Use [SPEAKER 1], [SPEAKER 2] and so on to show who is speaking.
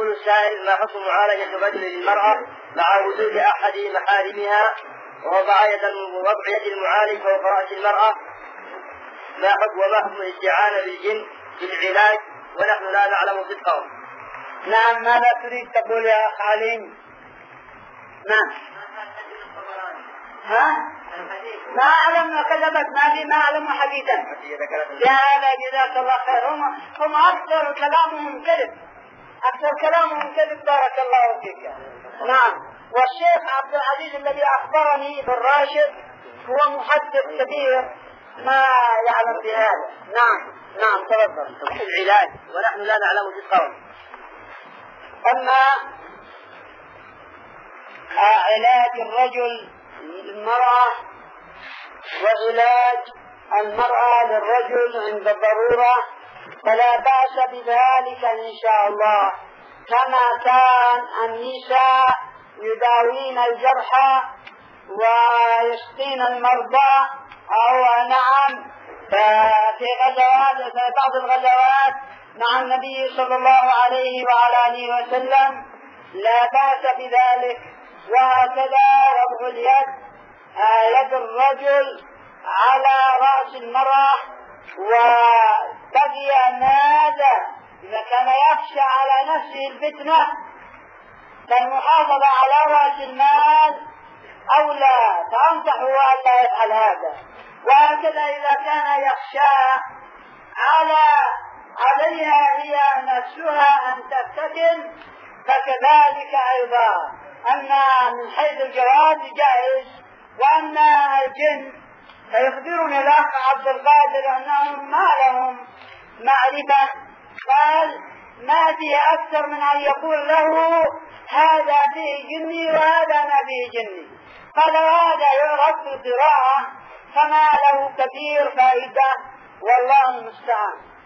[SPEAKER 1] يقول السائل: ما حكم معالجة الرجل للمرأة مع وجود أحد محارمها ووضع يد المعالج فوق رأس المرأة؟ وما حكم الاستعانة بالجن في العلاج ونحن لا نعلم صدقه؟
[SPEAKER 2] نعم. ماذا تريد تقول يا أخ علي؟ نعم. ما أعلم كذبت، ما أعلم حديثا لهذا. جزاك الله خير. هم أكثر كلامهم كذب، أكثر كلامهم كذب. بارك الله فيك. نعم. والشيخ عبد العزيز الذي أخبرني بالراشد هو محدث كبير ما يعلم بهذا. نعم تفضل.
[SPEAKER 1] العلاج ونحن لا نعلم صدقه.
[SPEAKER 2] أما علاج الرجل للمرأة وعلاج المرأة للرجل عند الضرورة فلا بأس بذلك إن شاء الله، كما كان النساء يداوين الجرحى ويسقين المرضى. أو نعم، في بعض الغزوات مع النبي صلى الله عليه وعلى آله وسلم لا بأس بذلك. وهكذا وضع يد الرجل على رأس المرأة، وبقي ماذا إذا كان يخشى على نفسه الفتنة فالمحافظة على رأس المال أولى، فأنصحه أن لا يفعل هذا. وهكذا إذا كان يخشى عليها هي نفسها أن تفتتن فكذلك أيضا. أما من حيث الجواز جائز. وأما الجن فيخبرني الأخ عبد القادر أنهم ما لهم معرفة، قال ما فيه أكثر من أن يقول له هذا فيه جني وهذا ما فيه جني. قال هذا يعرف بالقراءة فما له كثير فائدة، والله المستعان.